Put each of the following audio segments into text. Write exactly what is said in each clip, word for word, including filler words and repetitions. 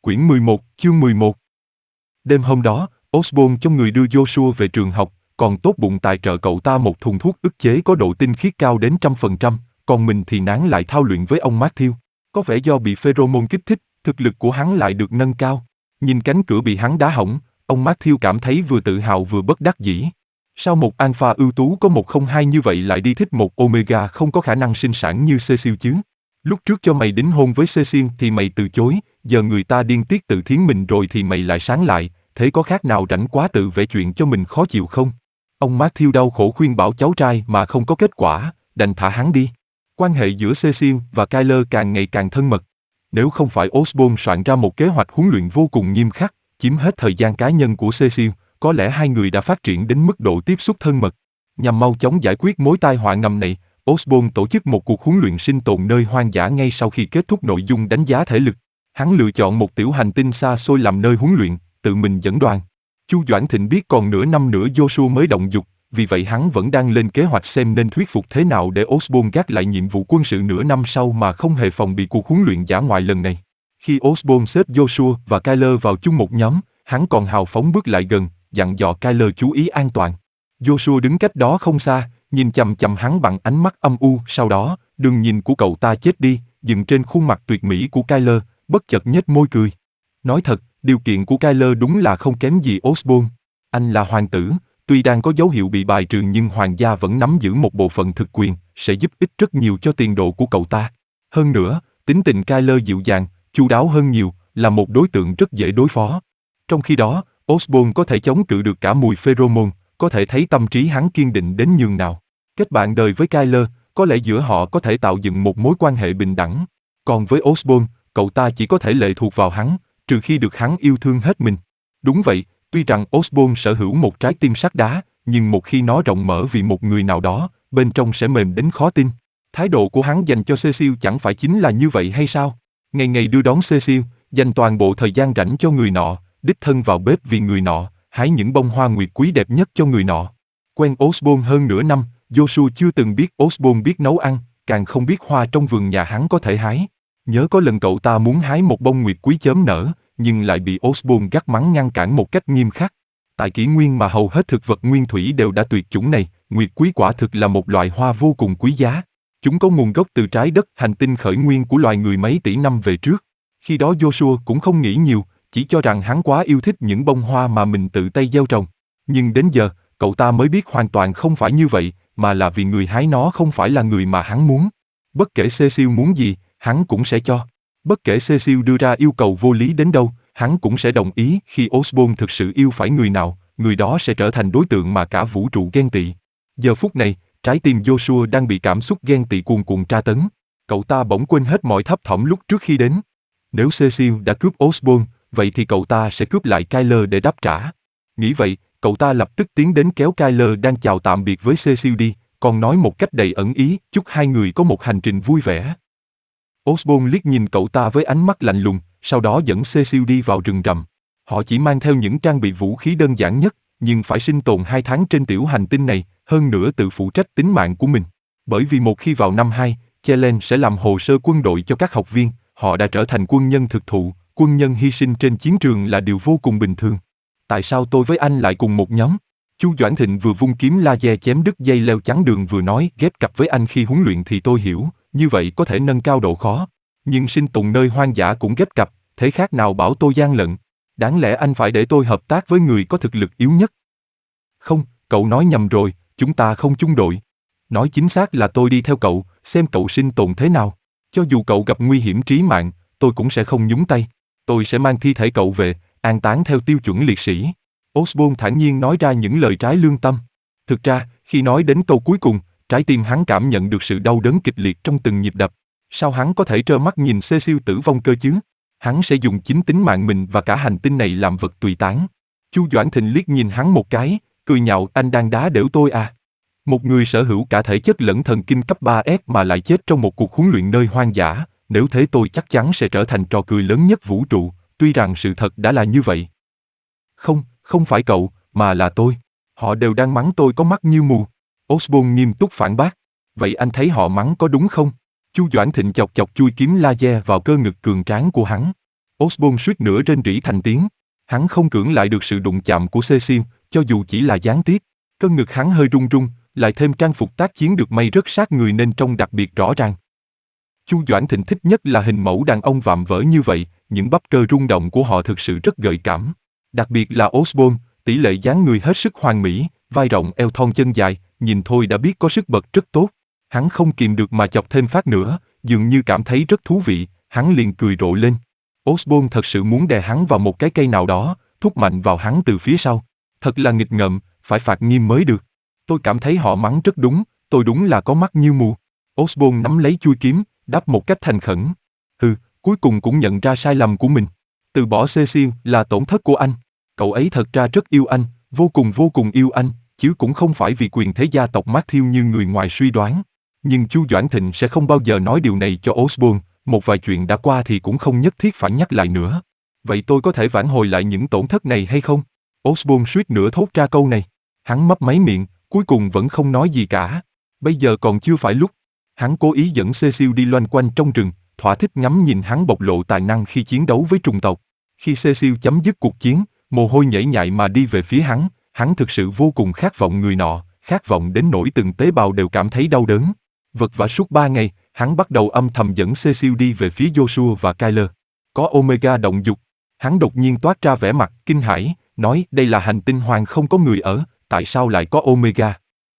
Quyển mười một, chương mười một. Đêm hôm đó, Osborn cho người đưa Joshua về trường học, còn tốt bụng tài trợ cậu ta một thùng thuốc ức chế có độ tinh khiết cao đến trăm phần trăm, còn mình thì nán lại thao luyện với ông Matthew. Có vẻ do bị pheromone kích thích, thực lực của hắn lại được nâng cao. Nhìn cánh cửa bị hắn đá hỏng, ông Matthew cảm thấy vừa tự hào vừa bất đắc dĩ. Sao một alpha ưu tú có một không hai như vậy lại đi thích một omega không có khả năng sinh sản như Cecil chứ? Lúc trước cho mày đính hôn với Cecil thì mày từ chối, giờ người ta điên tiết tự thiến mình rồi thì mày lại sáng lại, thế có khác nào rảnh quá tự vẽ chuyện cho mình khó chịu không? Ông Matthew đau khổ khuyên bảo cháu trai mà không có kết quả, đành thả hắn đi. Quan hệ giữa Cecil và Kyler càng ngày càng thân mật. Nếu không phải Osborn soạn ra một kế hoạch huấn luyện vô cùng nghiêm khắc, chiếm hết thời gian cá nhân của Cecil, có lẽ hai người đã phát triển đến mức độ tiếp xúc thân mật. Nhằm mau chóng giải quyết mối tai họa ngầm này, Osborn tổ chức một cuộc huấn luyện sinh tồn nơi hoang dã ngay sau khi kết thúc nội dung đánh giá thể lực. Hắn lựa chọn một tiểu hành tinh xa xôi làm nơi huấn luyện, tự mình dẫn đoàn. Chu Doãn Thịnh biết còn nửa năm nữa Joshua mới động dục, vì vậy hắn vẫn đang lên kế hoạch xem nên thuyết phục thế nào để Osborn gác lại nhiệm vụ quân sự nửa năm sau mà không hề phòng bị cuộc huấn luyện dã ngoại lần này. Khi Osborn xếp Joshua và Kyler vào chung một nhóm, hắn còn hào phóng bước lại gần, dặn dò Kyler chú ý an toàn. Joshua đứng cách đó không xa, nhìn chằm chằm hắn bằng ánh mắt âm u, sau đó, đường nhìn của cậu ta chết đi, dừng trên khuôn mặt tuyệt mỹ của Kyler, bất chợt nhếch môi cười. Nói thật, điều kiện của Kyler đúng là không kém gì Osborn. Anh là hoàng tử, tuy đang có dấu hiệu bị bài trừ nhưng hoàng gia vẫn nắm giữ một bộ phận thực quyền, sẽ giúp ích rất nhiều cho tiền đồ của cậu ta. Hơn nữa, tính tình Kyler dịu dàng, chu đáo hơn nhiều, là một đối tượng rất dễ đối phó. Trong khi đó, Osborn có thể chống cự được cả mùi pheromone, có thể thấy tâm trí hắn kiên định đến nhường nào. Kết bạn đời với Kyler, có lẽ giữa họ có thể tạo dựng một mối quan hệ bình đẳng. Còn với Osborn, cậu ta chỉ có thể lệ thuộc vào hắn, trừ khi được hắn yêu thương hết mình. Đúng vậy, tuy rằng Osborn sở hữu một trái tim sắt đá, nhưng một khi nó rộng mở vì một người nào đó, bên trong sẽ mềm đến khó tin. Thái độ của hắn dành cho Cecil chẳng phải chính là như vậy hay sao? Ngày ngày đưa đón Cecil, dành toàn bộ thời gian rảnh cho người nọ, đích thân vào bếp vì người nọ, hái những bông hoa nguyệt quý đẹp nhất cho người nọ. Quen Osborn hơn nửa năm, Joshua chưa từng biết Osborn biết nấu ăn, càng không biết hoa trong vườn nhà hắn có thể hái. Nhớ có lần cậu ta muốn hái một bông nguyệt quý chớm nở, nhưng lại bị Osborn gắt mắng ngăn cản một cách nghiêm khắc. Tại kỷ nguyên mà hầu hết thực vật nguyên thủy đều đã tuyệt chủng này, nguyệt quý quả thực là một loại hoa vô cùng quý giá. Chúng có nguồn gốc từ trái đất hành tinh khởi nguyên của loài người mấy tỷ năm về trước. Khi đó Joshua cũng không nghĩ nhiều, chỉ cho rằng hắn quá yêu thích những bông hoa mà mình tự tay gieo trồng. Nhưng đến giờ, cậu ta mới biết hoàn toàn không phải như vậy, mà là vì người hái nó không phải là người mà hắn muốn. Bất kể Cecil muốn gì, hắn cũng sẽ cho. Bất kể Cecil đưa ra yêu cầu vô lý đến đâu, hắn cũng sẽ đồng ý. Khi Osborn thực sự yêu phải người nào, người đó sẽ trở thành đối tượng mà cả vũ trụ ghen tị. Giờ phút này, trái tim Joshua đang bị cảm xúc ghen tị cuồn cuộn tra tấn. Cậu ta bỗng quên hết mọi thấp thỏm lúc trước khi đến. Nếu Cecil đã cướp Osborn, vậy thì cậu ta sẽ cướp lại Kyler để đáp trả. Nghĩ vậy, cậu ta lập tức tiến đến kéo Kyler đang chào tạm biệt với Cecil đi, còn nói một cách đầy ẩn ý, chúc hai người có một hành trình vui vẻ. Osborn liếc nhìn cậu ta với ánh mắt lạnh lùng, sau đó dẫn Cecil đi vào rừng rậm. Họ chỉ mang theo những trang bị vũ khí đơn giản nhất, nhưng phải sinh tồn hai tháng trên tiểu hành tinh này, hơn nữa tự phụ trách tính mạng của mình. Bởi vì một khi vào năm hai, Chelen sẽ làm hồ sơ quân đội cho các học viên, họ đã trở thành quân nhân thực thụ, quân nhân hy sinh trên chiến trường là điều vô cùng bình thường. Tại sao tôi với anh lại cùng một nhóm? Chu Doãn Thịnh vừa vung kiếm laser chém đứt dây leo chắn đường vừa nói ghép cặp với anh khi huấn luyện thì tôi hiểu, như vậy có thể nâng cao độ khó. Nhưng sinh tồn nơi hoang dã cũng ghép cặp, thế khác nào bảo tôi gian lận? Đáng lẽ anh phải để tôi hợp tác với người có thực lực yếu nhất. Không, cậu nói nhầm rồi, chúng ta không chung đội. Nói chính xác là tôi đi theo cậu, xem cậu sinh tồn thế nào. Cho dù cậu gặp nguy hiểm trí mạng, tôi cũng sẽ không nhúng tay. Tôi sẽ mang thi thể cậu về, an táng theo tiêu chuẩn liệt sĩ. Osborn thản nhiên nói ra những lời trái lương tâm. Thực ra, khi nói đến câu cuối cùng, trái tim hắn cảm nhận được sự đau đớn kịch liệt trong từng nhịp đập. Sao hắn có thể trơ mắt nhìn Cecil tử vong cơ chứ? Hắn sẽ dùng chính tính mạng mình và cả hành tinh này làm vật tùy tán. Chu Doãn Thịnh liếc nhìn hắn một cái, cười nhạo, anh đang đá đểu tôi à? Một người sở hữu cả thể chất lẫn thần kinh cấp ba S mà lại chết trong một cuộc huấn luyện nơi hoang dã, nếu thế tôi chắc chắn sẽ trở thành trò cười lớn nhất vũ trụ, tuy rằng sự thật đã là như vậy. Không, không phải cậu, mà là tôi. Họ đều đang mắng tôi có mắt như mù. Osborn nghiêm túc phản bác. Vậy anh thấy họ mắng có đúng không? Chu Doãn Thịnh chọc chọc chui kiếm laser vào cơ ngực cường tráng của hắn. Osborn suýt nữa rên rỉ thành tiếng. Hắn không cưỡng lại được sự đụng chạm của Cecil, cho dù chỉ là gián tiếp. Cơn ngực hắn hơi run run, lại thêm trang phục tác chiến được may rất sát người nên trông đặc biệt rõ ràng. Chu Doãn Thịnh thích nhất là hình mẫu đàn ông vạm vỡ như vậy, những bắp cơ rung động của họ thực sự rất gợi cảm. Đặc biệt là Osborn, tỷ lệ dáng người hết sức hoàn mỹ, vai rộng eo thon chân dài, nhìn thôi đã biết có sức bật rất tốt. Hắn không kìm được mà chọc thêm phát nữa, dường như cảm thấy rất thú vị, hắn liền cười rộ lên. Osborn thật sự muốn đè hắn vào một cái cây nào đó, thúc mạnh vào hắn từ phía sau. Thật là nghịch ngợm, phải phạt nghiêm mới được. Tôi cảm thấy họ mắng rất đúng, tôi đúng là có mắt như mù. Osborn nắm lấy chuôi kiếm, đáp một cách thành khẩn. Hừ, cuối cùng cũng nhận ra sai lầm của mình. Từ bỏ Cecil là tổn thất của anh. Cậu ấy thật ra rất yêu anh, vô cùng vô cùng yêu anh, chứ cũng không phải vì quyền thế gia tộc Matthew như người ngoài suy đoán. Nhưng Chu Doãn Thịnh sẽ không bao giờ nói điều này cho Osborn, một vài chuyện đã qua thì cũng không nhất thiết phải nhắc lại nữa. Vậy tôi có thể vãn hồi lại những tổn thất này hay không? Osborn suýt nữa thốt ra câu này. Hắn mấp máy miệng, cuối cùng vẫn không nói gì cả. Bây giờ còn chưa phải lúc. Hắn cố ý dẫn Cecil đi loanh quanh trong rừng, thỏa thích ngắm nhìn hắn bộc lộ tài năng khi chiến đấu với trùng tộc. Khi Cecil chấm dứt cuộc chiến, mồ hôi nhễ nhại mà đi về phía hắn, hắn thực sự vô cùng khát vọng người nọ, khát vọng đến nỗi từng tế bào đều cảm thấy đau đớn. Vật vã suốt ba ngày, hắn bắt đầu âm thầm dẫn Cecil đi về phía Joshua và Kyler. Có Omega động dục. Hắn đột nhiên toát ra vẻ mặt kinh hãi, nói đây là hành tinh hoàng không có người ở, tại sao lại có Omega?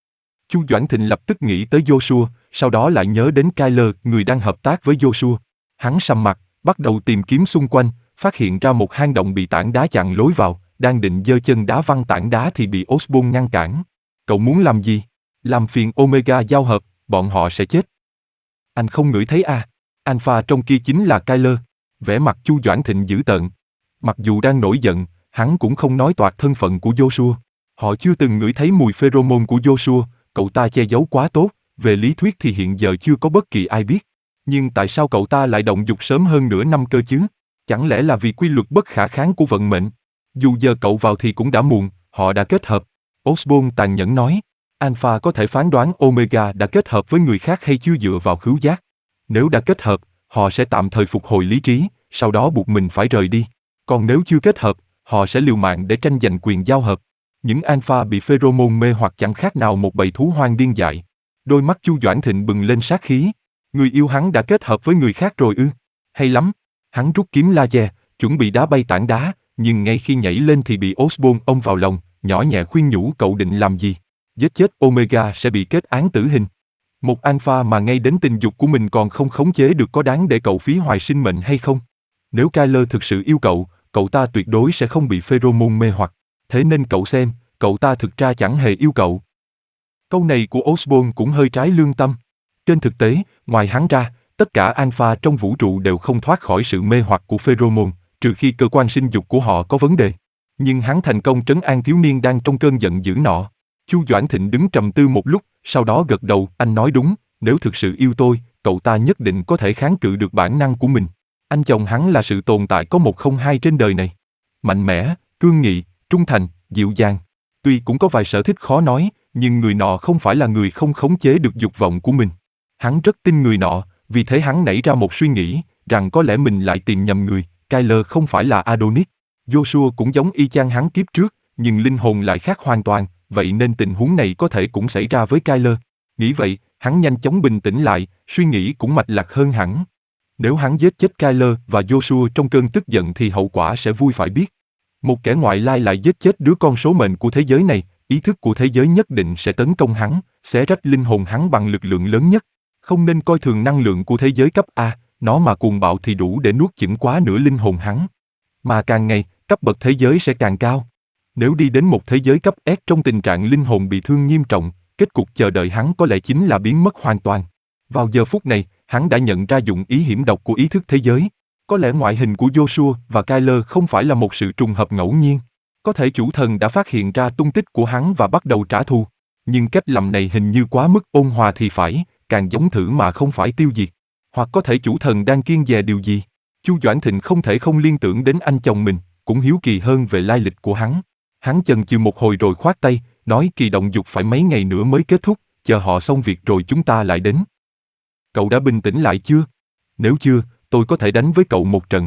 Chu Doãn Thịnh lập tức nghĩ tới Joshua, sau đó lại nhớ đến Kyler, người đang hợp tác với Joshua. Hắn sầm mặt, bắt đầu tìm kiếm xung quanh, phát hiện ra một hang động bị tảng đá chặn lối vào, đang định giơ chân đá văng tảng đá thì bị Osborn ngăn cản. Cậu muốn làm gì? Làm phiền Omega giao hợp, bọn họ sẽ chết. Anh không ngửi thấy à? Alpha trong kia chính là Kyler. Vẻ mặt Chu Doãn Thịnh dữ tợn. Mặc dù đang nổi giận, hắn cũng không nói toạc thân phận của Joshua. Họ chưa từng ngửi thấy mùi pheromone của Joshua, cậu ta che giấu quá tốt, về lý thuyết thì hiện giờ chưa có bất kỳ ai biết. Nhưng tại sao cậu ta lại động dục sớm hơn nửa năm cơ chứ? Chẳng lẽ là vì quy luật bất khả kháng của vận mệnh? Dù giờ cậu vào thì cũng đã muộn, họ đã kết hợp. Osborn tàn nhẫn nói, Alpha có thể phán đoán Omega đã kết hợp với người khác hay chưa dựa vào khứu giác. Nếu đã kết hợp, họ sẽ tạm thời phục hồi lý trí, sau đó buộc mình phải rời đi. Còn nếu chưa kết hợp, họ sẽ liều mạng để tranh giành quyền giao hợp. Những Alpha bị pheromone mê hoặc chẳng khác nào một bầy thú hoang điên dại. Đôi mắt Chu Doãn Thịnh bừng lên sát khí. Người yêu hắn đã kết hợp với người khác rồi ư? Hay lắm. Hắn rút kiếm laser, chuẩn bị đá bay tảng đá, nhưng ngay khi nhảy lên thì bị Osborn ôm vào lòng, nhỏ nhẹ khuyên nhủ cậu định làm gì? Giết chết Omega sẽ bị kết án tử hình. Một Alpha mà ngay đến tình dục của mình còn không khống chế được có đáng để cậu phí hoài sinh mệnh hay không? Nếu Kyler thực sự yêu cậu, cậu ta tuyệt đối sẽ không bị pheromone mê hoặc. Thế nên cậu xem, cậu ta thực ra chẳng hề yêu cậu. Câu này của Osborn cũng hơi trái lương tâm. Trên thực tế, ngoài hắn ra, tất cả Alpha trong vũ trụ đều không thoát khỏi sự mê hoặc của pheromone, trừ khi cơ quan sinh dục của họ có vấn đề. Nhưng hắn thành công trấn an thiếu niên đang trong cơn giận dữ nọ. Chu Doãn Thịnh đứng trầm tư một lúc, sau đó gật đầu, anh nói đúng, nếu thực sự yêu tôi, cậu ta nhất định có thể kháng cự được bản năng của mình. Anh chồng hắn là sự tồn tại có một không hai trên đời này. Mạnh mẽ, cương nghị, trung thành, dịu dàng. Tuy cũng có vài sở thích khó nói, nhưng người nọ không phải là người không khống chế được dục vọng của mình. Hắn rất tin người nọ, vì thế hắn nảy ra một suy nghĩ, rằng có lẽ mình lại tìm nhầm người, Kyler không phải là Adonis. Joshua cũng giống y chang hắn kiếp trước, nhưng linh hồn lại khác hoàn toàn, vậy nên tình huống này có thể cũng xảy ra với Kyler. Nghĩ vậy, hắn nhanh chóng bình tĩnh lại, suy nghĩ cũng mạch lạc hơn hẳn. Nếu hắn giết chết Kyler và Joshua trong cơn tức giận thì hậu quả sẽ vui phải biết. Một kẻ ngoại lai lại giết chết đứa con số mệnh của thế giới này, ý thức của thế giới nhất định sẽ tấn công hắn, xé rách linh hồn hắn bằng lực lượng lớn nhất. Không nên coi thường năng lượng của thế giới cấp A, nó mà cuồng bạo thì đủ để nuốt chửng quá nửa linh hồn hắn. Mà càng ngày, cấp bậc thế giới sẽ càng cao. Nếu đi đến một thế giới cấp S trong tình trạng linh hồn bị thương nghiêm trọng, kết cục chờ đợi hắn có lẽ chính là biến mất hoàn toàn. Vào giờ phút này, hắn đã nhận ra dụng ý hiểm độc của ý thức thế giới. Có lẽ ngoại hình của Joshua và Kyler không phải là một sự trùng hợp ngẫu nhiên. Có thể chủ thần đã phát hiện ra tung tích của hắn và bắt đầu trả thù. Nhưng cách làm này hình như quá mức ôn hòa thì phải, càng giống thử mà không phải tiêu diệt. Hoặc có thể chủ thần đang kiêng dè điều gì. Chu Doãn Thịnh không thể không liên tưởng đến anh chồng mình, cũng hiếu kỳ hơn về lai lịch của hắn. Hắn chần chừ một hồi rồi khoát tay, nói kỳ động dục phải mấy ngày nữa mới kết thúc, chờ họ xong việc rồi chúng ta lại đến. Cậu đã bình tĩnh lại chưa? Nếu chưa, tôi có thể đánh với cậu một trận.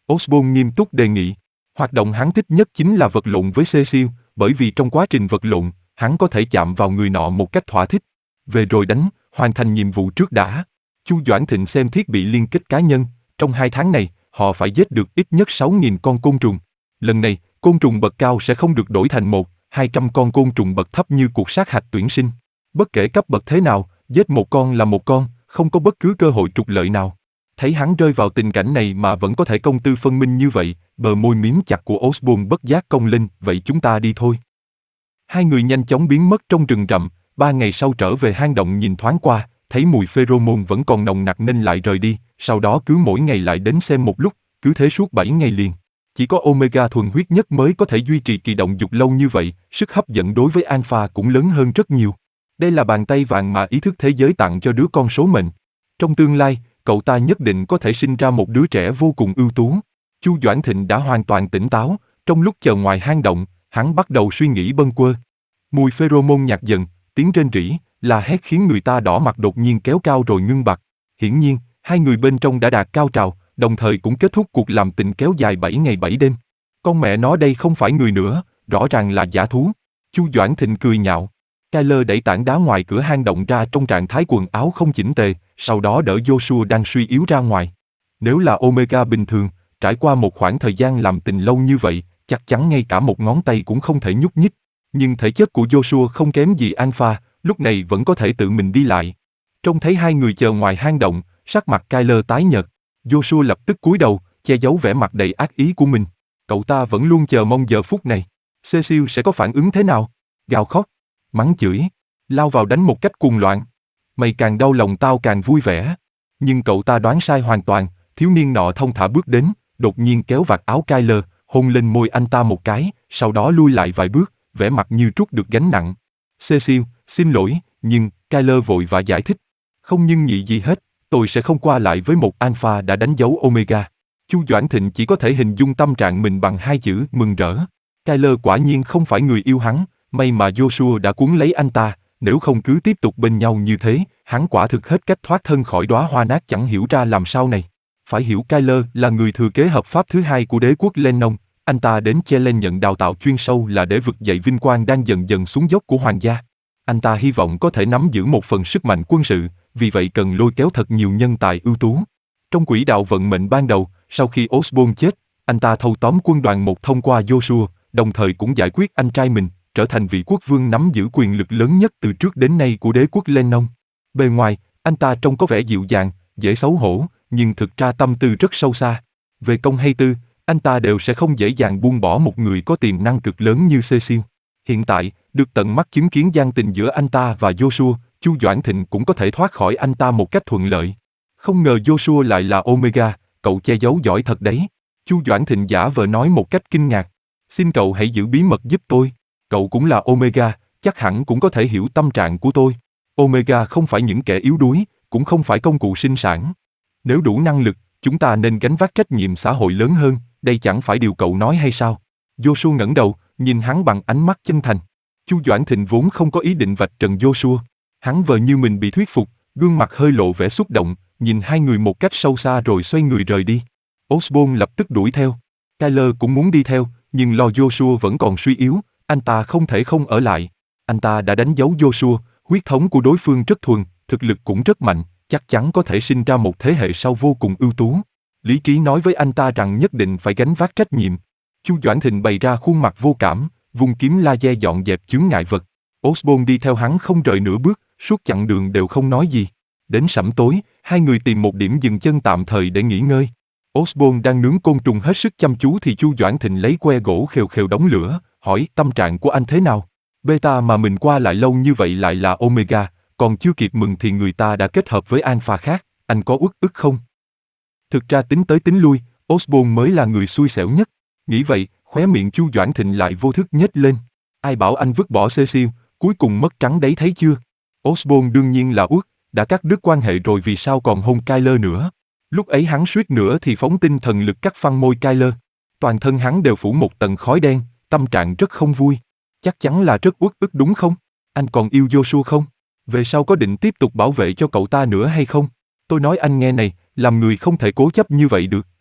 Osborne nghiêm túc đề nghị. Hoạt động hắn thích nhất chính là vật lộn với Cecil, bởi vì trong quá trình vật lộn, hắn có thể chạm vào người nọ một cách thỏa thích. Về rồi đánh, hoàn thành nhiệm vụ trước đã. Chu Doãn Thịnh xem thiết bị liên kết cá nhân, trong hai tháng này, họ phải giết được ít nhất sáu nghìn con côn trùng. Lần này, côn trùng bậc cao sẽ không được đổi thành một, hai trăm con côn trùng bậc thấp như cuộc sát hạch tuyển sinh. Bất kể cấp bậc thế nào, giết một con là một con, không có bất cứ cơ hội trục lợi nào. Thấy hắn rơi vào tình cảnh này mà vẫn có thể công tư phân minh như vậy, bờ môi miếm chặt của Osborne bất giác cong lên, vậy chúng ta đi thôi. Hai người nhanh chóng biến mất trong rừng rậm, ba ngày sau trở về hang động nhìn thoáng qua, thấy mùi pheromone vẫn còn nồng nặc nên lại rời đi, sau đó cứ mỗi ngày lại đến xem một lúc, cứ thế suốt bảy ngày liền. Chỉ có Omega thuần huyết nhất mới có thể duy trì kỳ động dục lâu như vậy, sức hấp dẫn đối với Alpha cũng lớn hơn rất nhiều. Đây là bàn tay vàng mà ý thức thế giới tặng cho đứa con số mệnh. Trong tương lai, cậu ta nhất định có thể sinh ra một đứa trẻ vô cùng ưu tú. Chu Doãn Thịnh đã hoàn toàn tỉnh táo, trong lúc chờ ngoài hang động, hắn bắt đầu suy nghĩ bâng quơ. Mùi pheromone nhạt dần, tiếng rên rỉ, la hét khiến người ta đỏ mặt đột nhiên kéo cao rồi ngưng bặt. Hiển nhiên, hai người bên trong đã đạt cao trào, đồng thời cũng kết thúc cuộc làm tình kéo dài bảy ngày bảy đêm. Con mẹ nó đây không phải người nữa, rõ ràng là giả thú. Chu Doãn Thịnh cười nhạo. Kyler đẩy tảng đá ngoài cửa hang động ra trong trạng thái quần áo không chỉnh tề, sau đó đỡ Joshua đang suy yếu ra ngoài. Nếu là Omega bình thường, trải qua một khoảng thời gian làm tình lâu như vậy, chắc chắn ngay cả một ngón tay cũng không thể nhúc nhích. Nhưng thể chất của Joshua không kém gì Alpha, lúc này vẫn có thể tự mình đi lại. Trông thấy hai người chờ ngoài hang động, sắc mặt Kyler tái nhợt. Joshua lập tức cúi đầu, che giấu vẻ mặt đầy ác ý của mình. Cậu ta vẫn luôn chờ mong giờ phút này. Cecil sẽ có phản ứng thế nào? Gào khóc, mắng chửi, lao vào đánh một cách cuồng loạn. Mày càng đau lòng tao càng vui vẻ. Nhưng cậu ta đoán sai hoàn toàn, thiếu niên nọ thông thả bước đến, đột nhiên kéo vạt áo Kyler, hôn lên môi anh ta một cái, sau đó lui lại vài bước, vẻ mặt như trút được gánh nặng. Cecil, xin lỗi, nhưng, Kyler vội vã giải thích. Không nhưng nhị gì hết, tôi sẽ không qua lại với một Alpha đã đánh dấu Omega. Chu Doãn Thịnh chỉ có thể hình dung tâm trạng mình bằng hai chữ mừng rỡ. Kyler quả nhiên không phải người yêu hắn, may mà Joshua đã cuốn lấy anh ta, nếu không cứ tiếp tục bên nhau như thế, hắn quả thực hết cách thoát thân khỏi đóa hoa nát chẳng hiểu ra làm sao này. Phải hiểu Kyler là người thừa kế hợp pháp thứ hai của đế quốc Lennon, anh ta đến Chelen nhận đào tạo chuyên sâu là để vực dậy vinh quang đang dần dần xuống dốc của hoàng gia. Anh ta hy vọng có thể nắm giữ một phần sức mạnh quân sự, vì vậy cần lôi kéo thật nhiều nhân tài ưu tú. Trong quỹ đạo vận mệnh ban đầu, sau khi Osborne chết, anh ta thâu tóm quân đoàn một thông qua Joshua, đồng thời cũng giải quyết anh trai mình, trở thành vị quốc vương nắm giữ quyền lực lớn nhất từ trước đến nay của đế quốc Lennon. Bề ngoài, anh ta trông có vẻ dịu dàng, dễ xấu hổ, nhưng thực ra tâm tư rất sâu xa. Về công hay tư, anh ta đều sẽ không dễ dàng buông bỏ một người có tiềm năng cực lớn như Cecil. Hiện tại, được tận mắt chứng kiến gian tình giữa anh ta và Joshua, Chu Doãn Thịnh cũng có thể thoát khỏi anh ta một cách thuận lợi. Không ngờ Joshua lại là Omega, cậu che giấu giỏi thật đấy. Chu Doãn Thịnh giả vờ nói một cách kinh ngạc. Xin cậu hãy giữ bí mật giúp tôi. Cậu cũng là Omega, chắc hẳn cũng có thể hiểu tâm trạng của tôi. Omega không phải những kẻ yếu đuối, cũng không phải công cụ sinh sản. Nếu đủ năng lực, chúng ta nên gánh vác trách nhiệm xã hội lớn hơn, đây chẳng phải điều cậu nói hay sao? Joshua ngẩng đầu, nhìn hắn bằng ánh mắt chân thành. Chu Doãn Thịnh vốn không có ý định vạch trần Joshua. Hắn vờ như mình bị thuyết phục, gương mặt hơi lộ vẻ xúc động, nhìn hai người một cách sâu xa rồi xoay người rời đi. Osborne lập tức đuổi theo. Kyler cũng muốn đi theo, nhưng lo Joshua vẫn còn suy yếu, anh ta không thể không ở lại. Anh ta đã đánh dấu Joshua, huyết thống của đối phương rất thuần, thực lực cũng rất mạnh, chắc chắn có thể sinh ra một thế hệ sau vô cùng ưu tú. Lý trí nói với anh ta rằng nhất định phải gánh vác trách nhiệm. Chu Doãn Thịnh bày ra khuôn mặt vô cảm, vung kiếm laser dọn dẹp chướng ngại vật. Osborne đi theo hắn không rời nửa bước, suốt chặng đường đều không nói gì. Đến sẩm tối, hai người tìm một điểm dừng chân tạm thời để nghỉ ngơi. Osborne đang nướng côn trùng hết sức chăm chú thì Chu Doãn Thịnh lấy que gỗ khều khều đống lửa, hỏi tâm trạng của anh thế nào. Beta mà mình qua lại lâu như vậy lại là Omega, còn chưa kịp mừng thì người ta đã kết hợp với Alpha khác, anh có uất ức không? Thực ra tính tới tính lui, Osborne mới là người xui xẻo nhất. Nghĩ vậy, khóe miệng Chu Doãn Thịnh lại vô thức nhếch lên. Ai bảo anh vứt bỏ Cecil, cuối cùng mất trắng đấy thấy chưa? Osborne đương nhiên là uất, đã cắt đứt quan hệ rồi vì sao còn hôn Kyler nữa. Lúc ấy hắn suýt nữa thì phóng tinh thần lực cắt phăng môi Kyler. Toàn thân hắn đều phủ một tầng khói đen, tâm trạng rất không vui. Chắc chắn là rất uất ức đúng không? Anh còn yêu Joshua không? Về sau có định tiếp tục bảo vệ cho cậu ta nữa hay không? Tôi nói anh nghe này, làm người không thể cố chấp như vậy được,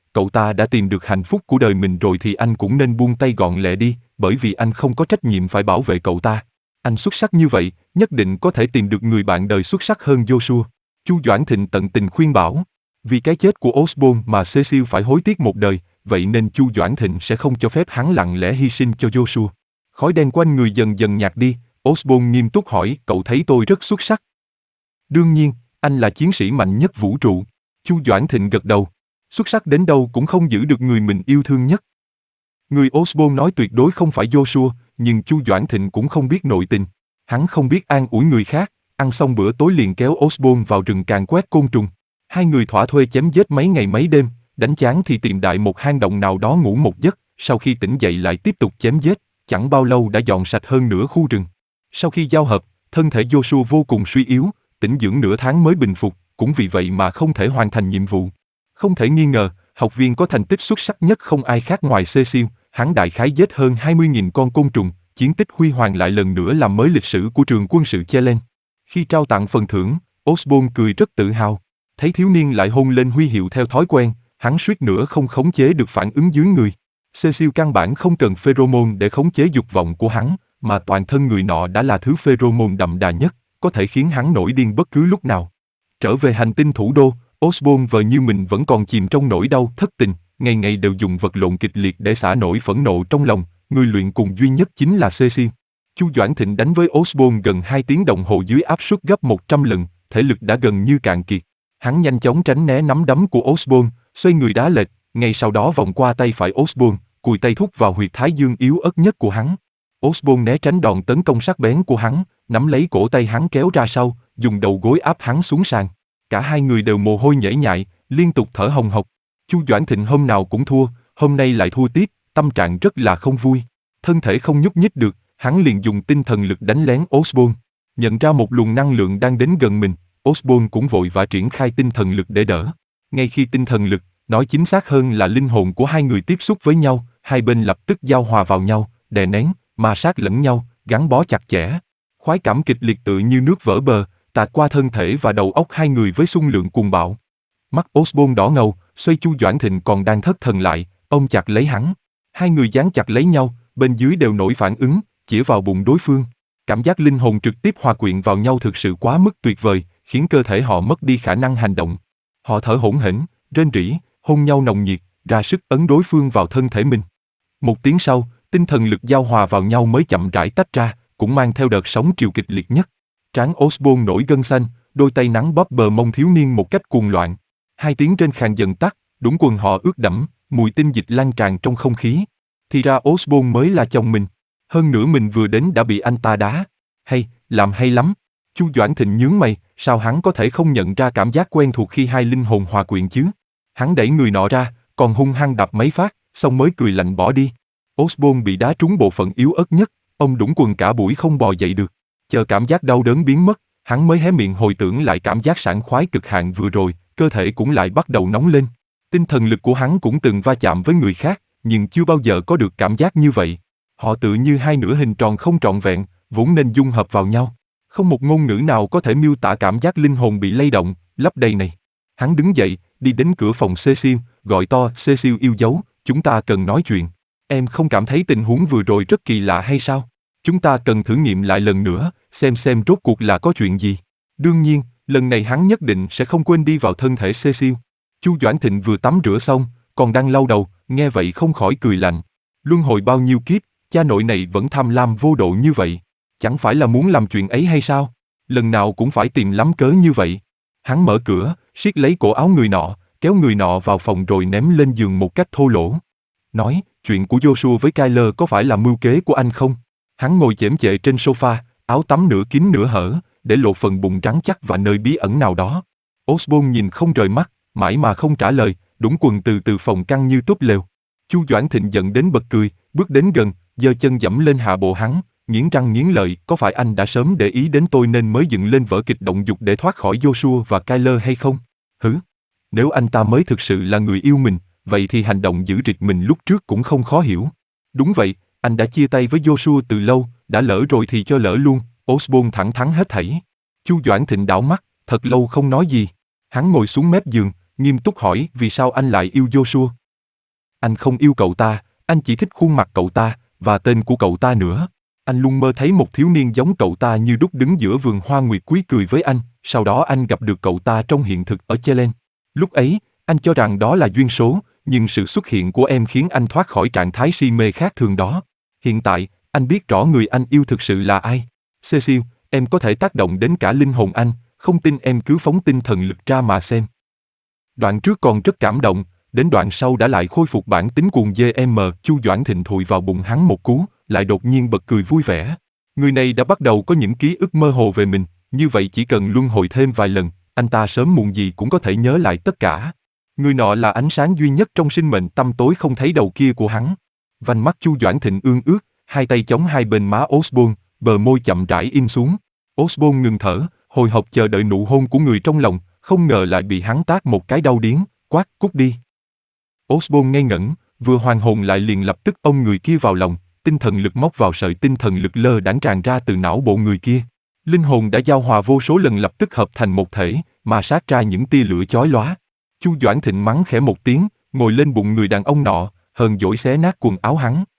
cậu ta đã tìm được hạnh phúc của đời mình rồi thì anh cũng nên buông tay gọn lẹ đi, bởi vì anh không có trách nhiệm phải bảo vệ cậu ta. Anh xuất sắc như vậy, nhất định có thể tìm được người bạn đời xuất sắc hơn Joshua. Chu Doãn Thịnh tận tình khuyên bảo. Vì cái chết của Osborn mà Cecil phải hối tiếc một đời, vậy nên Chu Doãn Thịnh sẽ không cho phép hắn lặng lẽ hy sinh cho Joshua. Khói đen quanh người dần dần nhạt đi, Osborn nghiêm túc hỏi, cậu thấy tôi rất xuất sắc. Đương nhiên, anh là chiến sĩ mạnh nhất vũ trụ. Chu Doãn Thịnh gật đầu. Xuất sắc đến đâu cũng không giữ được người mình yêu thương nhất. Người Osborn nói tuyệt đối không phải Joshua, nhưng Chu Doãn Thịnh cũng không biết nội tình. Hắn không biết an ủi người khác, ăn xong bữa tối liền kéo Osborn vào rừng càn quét côn trùng. Hai người thỏa thuê chém giết mấy ngày mấy đêm, đánh chán thì tìm đại một hang động nào đó ngủ một giấc, sau khi tỉnh dậy lại tiếp tục chém giết, chẳng bao lâu đã dọn sạch hơn nửa khu rừng. Sau khi giao hợp, thân thể Joshua vô cùng suy yếu, tĩnh dưỡng nửa tháng mới bình phục, cũng vì vậy mà không thể hoàn thành nhiệm vụ. Không thể nghi ngờ, học viên có thành tích xuất sắc nhất không ai khác ngoài Cecil, hắn đại khái giết hơn hai mươi nghìn con côn trùng, chiến tích huy hoàng lại lần nữa làm mới lịch sử của trường quân sự Chelen. Khi trao tặng phần thưởng, Osborn cười rất tự hào. Thấy thiếu niên lại hôn lên huy hiệu theo thói quen, hắn suýt nữa không khống chế được phản ứng dưới người. Cecil căn bản không cần pheromone để khống chế dục vọng của hắn, mà toàn thân người nọ đã là thứ pheromone đậm đà nhất, có thể khiến hắn nổi điên bất cứ lúc nào. Trở về hành tinh thủ đô, Osborn vờ như mình vẫn còn chìm trong nỗi đau thất tình, ngày ngày đều dùng vật lộn kịch liệt để xả nỗi phẫn nộ trong lòng, người luyện cùng duy nhất chính là Cecil. Chu Doãn Thịnh đánh với Osborn gần hai tiếng đồng hồ dưới áp suất gấp một trăm lần, thể lực đã gần như cạn kiệt. Hắn nhanh chóng tránh né nắm đấm của Osborn, xoay người đá lệch, ngay sau đó vòng qua tay phải Osborn, cùi tay thúc vào huyệt thái dương yếu ớt nhất của hắn. Osborn né tránh đòn tấn công sắc bén của hắn, nắm lấy cổ tay hắn kéo ra sau, dùng đầu gối áp hắn xuống sàn. Cả hai người đều mồ hôi nhễ nhại, liên tục thở hồng hộc. Chu Doãn Thịnh hôm nào cũng thua, hôm nay lại thua tiếp, tâm trạng rất là không vui. Thân thể không nhúc nhích được, hắn liền dùng tinh thần lực đánh lén Osborn. Nhận ra một luồng năng lượng đang đến gần mình, Osborn cũng vội vã triển khai tinh thần lực để đỡ. Ngay khi tinh thần lực, nói chính xác hơn là linh hồn của hai người tiếp xúc với nhau, hai bên lập tức giao hòa vào nhau, đè nén, ma sát lẫn nhau, gắn bó chặt chẽ. Khoái cảm kịch liệt tự như nước vỡ bờ, tạt qua thân thể và đầu óc hai người với xung lượng cuồng bạo. Mắt Osborn đỏ ngầu, xoay Chu Doãn Thịnh còn đang thất thần lại, ôm chặt lấy hắn. Hai người dán chặt lấy nhau, bên dưới đều nổi phản ứng, chĩa vào bụng đối phương. Cảm giác linh hồn trực tiếp hòa quyện vào nhau thực sự quá mức tuyệt vời, khiến cơ thể họ mất đi khả năng hành động. Họ thở hổn hển, rên rỉ, hôn nhau nồng nhiệt, ra sức ấn đối phương vào thân thể mình. Một tiếng sau, tinh thần lực giao hòa vào nhau mới chậm rãi tách ra, cũng mang theo đợt sóng triều kịch liệt nhất. Trán Osborn nổi gân xanh, đôi tay nắng bóp bờ mông thiếu niên một cách cuồng loạn. Hai tiếng trên khàn dần tắt, đúng quần họ ướt đẫm, mùi tinh dịch lan tràn trong không khí. Thì ra Osborn mới là chồng mình. Hơn nữa mình vừa đến đã bị anh ta đá. Hay, làm hay lắm. Chu Doãn Thịnh nhướng mày, sao hắn có thể không nhận ra cảm giác quen thuộc khi hai linh hồn hòa quyện chứ? Hắn đẩy người nọ ra, còn hung hăng đạp mấy phát, xong mới cười lạnh bỏ đi. Osborn bị đá trúng bộ phận yếu ớt nhất, ông đũng quần cả buổi không bò dậy được. Chờ cảm giác đau đớn biến mất, hắn mới hé miệng hồi tưởng lại cảm giác sảng khoái cực hạn vừa rồi, cơ thể cũng lại bắt đầu nóng lên. Tinh thần lực của hắn cũng từng va chạm với người khác, nhưng chưa bao giờ có được cảm giác như vậy. Họ tự như hai nửa hình tròn không trọn vẹn, vốn nên dung hợp vào nhau. Không một ngôn ngữ nào có thể miêu tả cảm giác linh hồn bị lay động, lấp đầy này. Hắn đứng dậy, đi đến cửa phòng Cecil, gọi to, Cecil yêu dấu, chúng ta cần nói chuyện. Em không cảm thấy tình huống vừa rồi rất kỳ lạ hay sao? Chúng ta cần thử nghiệm lại lần nữa, xem xem rốt cuộc là có chuyện gì. Đương nhiên, lần này hắn nhất định sẽ không quên đi vào thân thể Cecil. Chu Doãn Thịnh vừa tắm rửa xong, còn đang lau đầu, nghe vậy không khỏi cười lạnh. Luân hồi bao nhiêu kiếp, cha nội này vẫn tham lam vô độ như vậy. Chẳng phải là muốn làm chuyện ấy hay sao? Lần nào cũng phải tìm lắm cớ như vậy. Hắn mở cửa, siết lấy cổ áo người nọ, kéo người nọ vào phòng rồi ném lên giường một cách thô lỗ. Nói, chuyện của Joshua với Kyler có phải là mưu kế của anh không? Hắn ngồi chễm chệ trên sofa, áo tắm nửa kín nửa hở, để lộ phần bụng rắn chắc và nơi bí ẩn nào đó. Osborn nhìn không rời mắt, mãi mà không trả lời, đũng quần từ từ phòng căng như túp lều. Chu Doãn Thịnh giận đến bật cười, bước đến gần, giơ chân dẫm lên hạ bộ hắn, nghiến răng nghiến lợi, có phải anh đã sớm để ý đến tôi nên mới dựng lên vở kịch động dục để thoát khỏi Joshua và Kyler hay không? Hứ, nếu anh ta mới thực sự là người yêu mình, vậy thì hành động giữ rịch mình lúc trước cũng không khó hiểu. Đúng vậy, anh đã chia tay với Joshua từ lâu, đã lỡ rồi thì cho lỡ luôn, Osborn thẳng thắn hết thảy. Chu Doãn Thịnh đảo mắt, thật lâu không nói gì. Hắn ngồi xuống mép giường, nghiêm túc hỏi vì sao anh lại yêu Joshua. Anh không yêu cậu ta, anh chỉ thích khuôn mặt cậu ta, và tên của cậu ta nữa. Anh luôn mơ thấy một thiếu niên giống cậu ta như đúc đứng giữa vườn hoa nguyệt quý cười với anh, sau đó anh gặp được cậu ta trong hiện thực ở Chelen. Lúc ấy, anh cho rằng đó là duyên số, nhưng sự xuất hiện của em khiến anh thoát khỏi trạng thái si mê khác thường đó. Hiện tại, anh biết rõ người anh yêu thực sự là ai. Cecil, em có thể tác động đến cả linh hồn anh, không tin em cứ phóng tinh thần lực ra mà xem. Đoạn trước còn rất cảm động, đến đoạn sau đã lại khôi phục bản tính cuồng dê em. Chu Doãn Thịnh thụi vào bụng hắn một cú, lại đột nhiên bật cười vui vẻ. Người này đã bắt đầu có những ký ức mơ hồ về mình, như vậy chỉ cần luân hồi thêm vài lần, anh ta sớm muộn gì cũng có thể nhớ lại tất cả. Người nọ là ánh sáng duy nhất trong sinh mệnh tăm tối không thấy đầu kia của hắn. Vành mắt Chu Doãn Thịnh ương ướt, hai tay chống hai bên má Osborne, bờ môi chậm rãi in xuống. Osborne ngừng thở, hồi hộp chờ đợi nụ hôn của người trong lòng, không ngờ lại bị hắn tát một cái đau điếng, quát cút đi. Osborne ngây ngẩn, vừa hoàn hồn lại liền lập tức ôm người kia vào lòng, tinh thần lực móc vào sợi tinh thần lực lơ đãng tràn ra từ não bộ người kia. Linh hồn đã giao hòa vô số lần lập tức hợp thành một thể, mà sát ra những tia lửa chói lóa. Chu Doãn Thịnh mắng khẽ một tiếng, ngồi lên bụng người đàn ông nọ, hờn dỗi xé nát quần áo hắn.